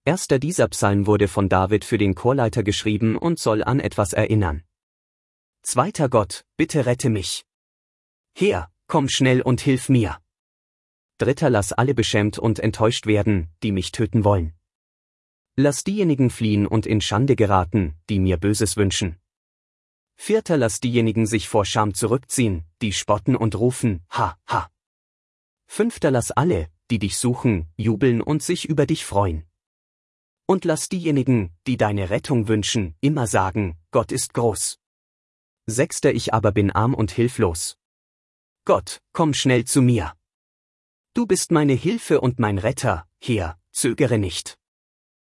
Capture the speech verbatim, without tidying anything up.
Erster dieser Psalm wurde von David für den Chorleiter geschrieben und soll an etwas erinnern. Zweiter Gott, bitte rette mich. Herr, komm schnell und hilf mir. Dritter, lass alle beschämt und enttäuscht werden, die mich töten wollen. Lass diejenigen fliehen und in Schande geraten, die mir Böses wünschen. Vierter, lass diejenigen sich vor Scham zurückziehen, die spotten und rufen, ha, ha. Fünfter, lass alle, die dich suchen, jubeln und sich über dich freuen. Und lass diejenigen, die deine Rettung wünschen, immer sagen, Gott ist groß. Sechster, ich aber bin arm und hilflos. Gott, komm schnell zu mir. Du bist meine Hilfe und mein Retter, Herr, zögere nicht.